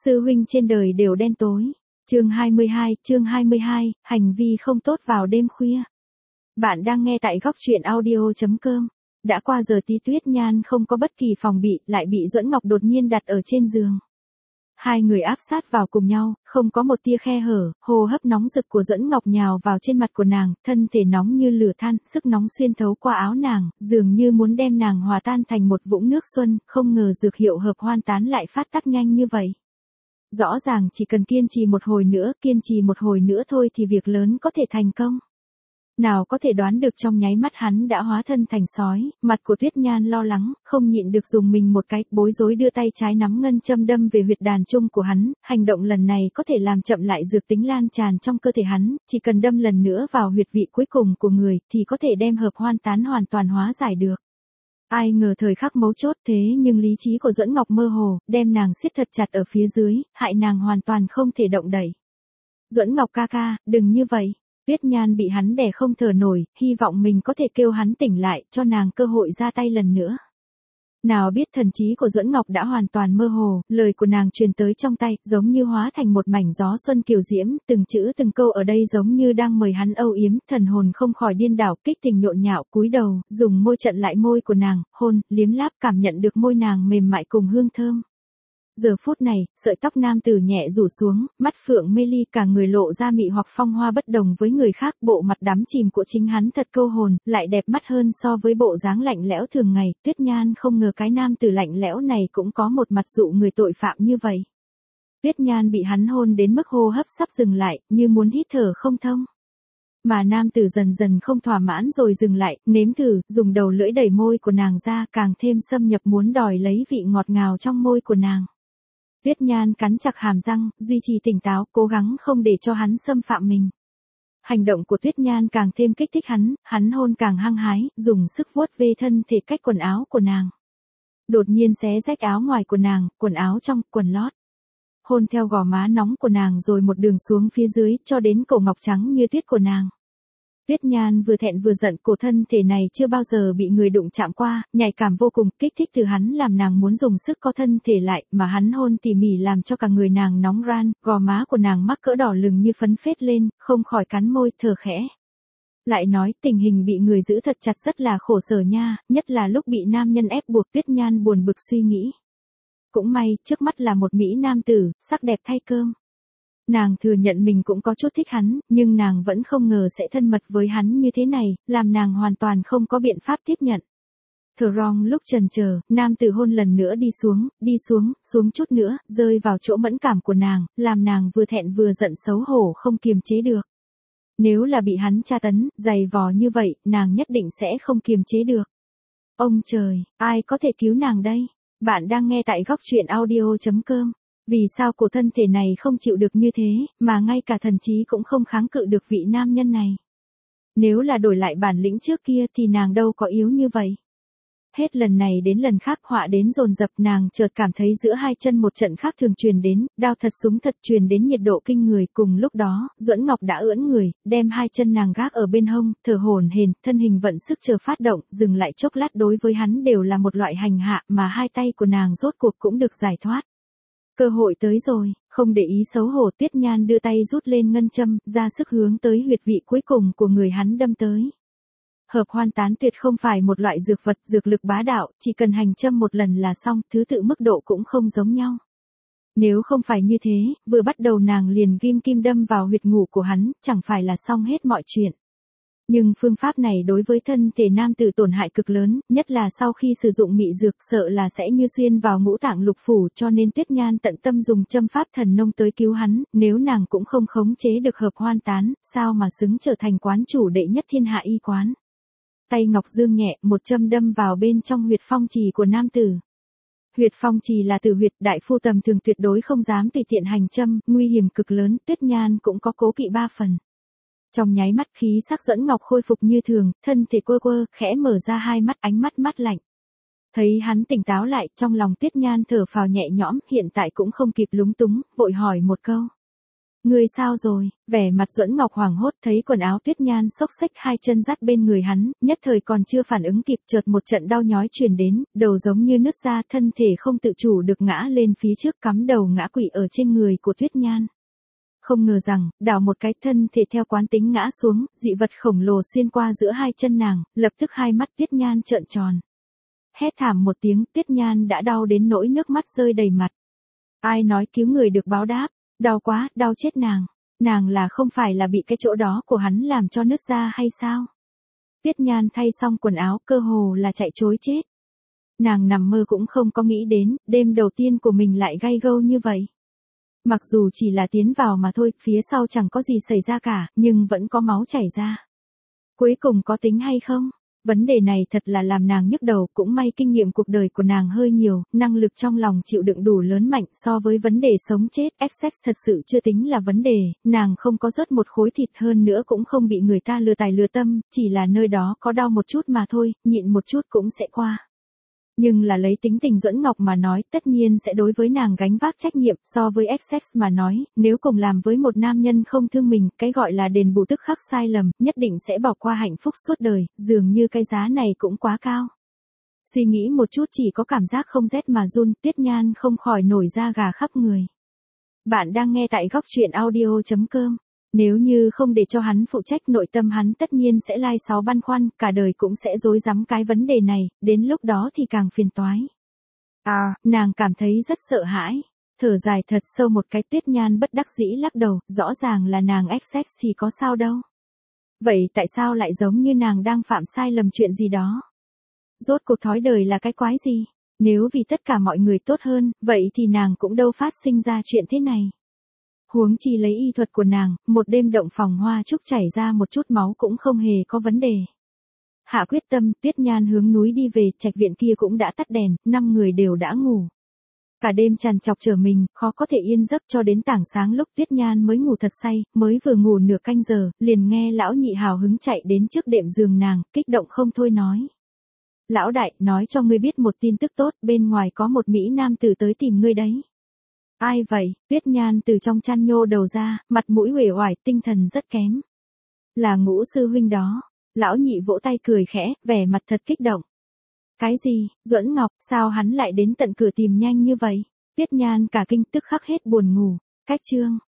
Sư huynh trên đời đều đen tối. Chương 22, hành vi không tốt vào đêm khuya. Bạn đang nghe tại góc truyện audio.com. Đã qua giờ tí Tuyết Nhan không có bất kỳ phòng bị, lại bị Duẫn Ngọc đột nhiên đặt ở trên giường. Hai người áp sát vào cùng nhau, không có một tia khe hở, hô hấp nóng rực của Duẫn Ngọc nhào vào trên mặt của nàng, thân thể nóng như lửa than, sức nóng xuyên thấu qua áo nàng, dường như muốn đem nàng hòa tan thành một vũng nước xuân, không ngờ dược hiệu hợp hoan tán lại phát tác nhanh như vậy. Rõ ràng chỉ cần kiên trì một hồi nữa thôi thì việc lớn có thể thành công. Nào có thể đoán được trong nháy mắt hắn đã hóa thân thành sói, mặt của Tuyết Nhan lo lắng, không nhịn được dùng mình một cái, bối rối đưa tay trái nắm ngân châm đâm về huyệt đàn trung của hắn, hành động lần này có thể làm chậm lại dược tính lan tràn trong cơ thể hắn, chỉ cần đâm lần nữa vào huyệt vị cuối cùng của người thì có thể đem hợp hoan tán hoàn toàn hóa giải được. Ai ngờ thời khắc mấu chốt thế nhưng lý trí của Duẫn Ngọc mơ hồ, đem nàng siết thật chặt ở phía dưới, hại nàng hoàn toàn không thể động đậy. Duẫn Ngọc ca ca, đừng như vậy. Tuyết Nhan bị hắn đè không thở nổi, hy vọng mình có thể kêu hắn tỉnh lại, cho nàng cơ hội ra tay lần nữa. Nào biết thần trí của Duẫn Ngọc đã hoàn toàn mơ hồ, lời của nàng truyền tới trong tay, giống như hóa thành một mảnh gió xuân kiều diễm, từng chữ từng câu ở đây giống như đang mời hắn âu yếm, thần hồn không khỏi điên đảo, kích tình nhộn nhạo, cúi đầu, dùng môi chặn lại môi của nàng, hôn, liếm láp, cảm nhận được môi nàng mềm mại cùng hương thơm. Giờ phút này, sợi tóc nam tử nhẹ rủ xuống, mắt phượng mê ly, cả người lộ ra mị hoặc phong hoa bất đồng với người khác, bộ mặt đắm chìm của chính hắn thật câu hồn, lại đẹp mắt hơn so với bộ dáng lạnh lẽo thường ngày. Tuyết Nhan không ngờ cái nam tử lạnh lẽo này cũng có một mặt dụ người tội phạm như vậy. Tuyết Nhan bị hắn hôn đến mức hô hấp sắp dừng lại, như muốn hít thở không thông. Mà nam tử dần dần không thỏa mãn rồi dừng lại, nếm thử, dùng đầu lưỡi đẩy môi của nàng ra, càng thêm xâm nhập muốn đòi lấy vị ngọt ngào trong môi của nàng. Tuyết Nhan cắn chặt hàm răng, duy trì tỉnh táo, cố gắng không để cho hắn xâm phạm mình. Hành động của Tuyết Nhan càng thêm kích thích hắn hôn càng hăng hái, dùng sức vuốt ve thân thể cách quần áo của nàng. Đột nhiên xé rách áo ngoài của nàng, quần áo trong, quần lót. Hôn theo gò má nóng của nàng rồi một đường xuống phía dưới, cho đến cổ ngọc trắng như tuyết của nàng. Tuyết Nhan vừa thẹn vừa giận, cổ thân thể này chưa bao giờ bị người đụng chạm qua, nhạy cảm vô cùng, kích thích từ hắn làm nàng muốn dùng sức co thân thể lại, mà hắn hôn tỉ mỉ làm cho cả người nàng nóng ran, gò má của nàng mắc cỡ đỏ lừng như phấn phết lên, không khỏi cắn môi, thở khẽ. Lại nói, tình hình bị người giữ thật chặt rất là khổ sở nha, nhất là lúc bị nam nhân ép buộc. Tuyết Nhan buồn bực suy nghĩ. Cũng may, trước mắt là một mỹ nam tử, sắc đẹp thay cơm. Nàng thừa nhận mình cũng có chút thích hắn, nhưng nàng vẫn không ngờ sẽ thân mật với hắn như thế này, làm nàng hoàn toàn không có biện pháp tiếp nhận. Thở rong lúc chần chờ, nam tử hôn lần nữa xuống chút nữa, rơi vào chỗ mẫn cảm của nàng, làm nàng vừa thẹn vừa giận xấu hổ không kiềm chế được. Nếu là bị hắn tra tấn, dày vò như vậy, nàng nhất định sẽ không kiềm chế được. Ông trời, ai có thể cứu nàng đây? Bạn đang nghe tại góc truyện audio.com. Vì sao cổ thân thể này không chịu được như thế, mà ngay cả thần trí cũng không kháng cự được vị nam nhân này. Nếu là đổi lại bản lĩnh trước kia thì nàng đâu có yếu như vậy. Hết lần này đến lần khác họa đến dồn dập, nàng chợt cảm thấy giữa hai chân một trận khác thường truyền đến, đao thật súng thật truyền đến nhiệt độ kinh người. Cùng lúc đó, Duẫn Ngọc đã ưỡn người, đem hai chân nàng gác ở bên hông, thở hổn hển, thân hình vận sức chờ phát động, dừng lại chốc lát đối với hắn đều là một loại hành hạ, mà hai tay của nàng rốt cuộc cũng được giải thoát. Cơ hội tới rồi, không để ý xấu hổ, Tuyết Nhan đưa tay rút lên ngân châm, ra sức hướng tới huyệt vị cuối cùng của người hắn đâm tới. Hợp hoan tán tuyệt không phải một loại dược vật, dược lực bá đạo, chỉ cần hành châm một lần là xong, thứ tự mức độ cũng không giống nhau. Nếu không phải như thế, vừa bắt đầu nàng liền ghim kim đâm vào huyệt ngủ của hắn, chẳng phải là xong hết mọi chuyện. Nhưng phương pháp này đối với thân thể nam tử tổn hại cực lớn, nhất là sau khi sử dụng mị dược, sợ là sẽ như xuyên vào ngũ tạng lục phủ, cho nên Tuyết Nhan tận tâm dùng châm pháp thần nông tới cứu hắn, nếu nàng cũng không khống chế được hợp hoan tán, sao mà xứng trở thành quán chủ đệ nhất thiên hạ y quán. Tay ngọc dương nhẹ, một châm đâm vào bên trong huyệt phong trì của nam tử. Huyệt phong trì là tử huyệt, đại phu tầm thường tuyệt đối không dám tùy tiện hành châm, nguy hiểm cực lớn, Tuyết Nhan cũng có cố kỵ 3 phần. Trong nháy mắt khí sắc Duẫn Ngọc khôi phục như thường, thân thể quơ, khẽ mở ra hai mắt, ánh mắt mát lạnh. Thấy hắn tỉnh táo lại, trong lòng Tuyết Nhan thở phào nhẹ nhõm, hiện tại cũng không kịp lúng túng, vội hỏi một câu. Ngươi sao rồi? Vẻ mặt Duẫn Ngọc hoảng hốt thấy quần áo Tuyết Nhan xốc xếch hai chân dắt bên người hắn, nhất thời còn chưa phản ứng kịp chợt một trận đau nhói truyền đến, đầu giống như nứt ra, thân thể không tự chủ được ngã lên phía trước cắm đầu ngã quỵ ở trên người của Tuyết Nhan. Không ngờ rằng, đảo một cái thân thể theo quán tính ngã xuống, dị vật khổng lồ xuyên qua giữa hai chân nàng, lập tức hai mắt Tuyết Nhan trợn tròn. Hét thảm một tiếng, Tuyết Nhan đã đau đến nỗi nước mắt rơi đầy mặt. Ai nói cứu người được báo đáp, đau quá, đau chết nàng. Nàng là không phải là bị cái chỗ đó của hắn làm cho nứt ra hay sao? Tuyết Nhan thay xong quần áo cơ hồ là chạy trối chết. Nàng nằm mơ cũng không có nghĩ đến, đêm đầu tiên của mình lại gay gâu như vậy. Mặc dù chỉ là tiến vào mà thôi, phía sau chẳng có gì xảy ra cả, nhưng vẫn có máu chảy ra. Cuối cùng có tính hay không? Vấn đề này thật là làm nàng nhức đầu, cũng may kinh nghiệm cuộc đời của nàng hơi nhiều, năng lực trong lòng chịu đựng đủ lớn mạnh so với vấn đề sống chết, XX thật sự chưa tính là vấn đề, nàng không có rớt một khối thịt hơn nữa cũng không bị người ta lừa tài lừa tâm, chỉ là nơi đó có đau một chút mà thôi, nhịn một chút cũng sẽ qua. Nhưng là lấy tính tình Duẫn Ngọc mà nói, tất nhiên sẽ đối với nàng gánh vác trách nhiệm, so với XX mà nói, nếu cùng làm với một nam nhân không thương mình, cái gọi là đền bù tức khắc sai lầm, nhất định sẽ bỏ qua hạnh phúc suốt đời, dường như cái giá này cũng quá cao. Suy nghĩ một chút chỉ có cảm giác không rét mà run, Tuyết Nhan không khỏi nổi da gà khắp người. Bạn đang nghe tại góc truyện audio.com. Nếu như không để cho hắn phụ trách nội tâm hắn tất nhiên sẽ lai sáu băn khoăn, cả đời cũng sẽ rối rắm cái vấn đề này, đến lúc đó thì càng phiền toái. Nàng cảm thấy rất sợ hãi. Thở dài thật sâu một cái, Tuyết Nhan bất đắc dĩ lắc đầu, rõ ràng là nàng XX thì có sao đâu. Vậy tại sao lại giống như nàng đang phạm sai lầm chuyện gì đó? Rốt cuộc thói đời là cái quái gì? Nếu vì tất cả mọi người tốt hơn, vậy thì nàng cũng đâu phát sinh ra chuyện thế này. Huống chi lấy y thuật của nàng, một đêm động phòng hoa trúc chảy ra một chút máu cũng không hề có vấn đề. Hạ quyết tâm, Tuyết Nhan hướng núi đi về, trạch viện kia cũng đã tắt đèn, 5 người đều đã ngủ. Cả đêm trằn trọc chờ mình, khó có thể yên giấc cho đến tảng sáng lúc Tuyết Nhan mới ngủ thật say, mới vừa ngủ nửa canh giờ, liền nghe lão nhị hào hứng chạy đến trước đệm giường nàng, kích động không thôi nói. Lão đại, nói cho ngươi biết một tin tức tốt, bên ngoài có một Mỹ nam tử tới tìm ngươi đấy. Ai vậy? Tuyết Nhan từ trong chăn nhô đầu ra, mặt mũi uể oải, tinh thần rất kém. Là Ngũ sư huynh đó. Lão nhị vỗ tay cười khẽ, vẻ mặt thật kích động. Cái gì? Duẫn Ngọc, sao hắn lại đến tận cửa tìm nhanh như vậy? Tuyết Nhan cả kinh tức khắc hết buồn ngủ. Cách chương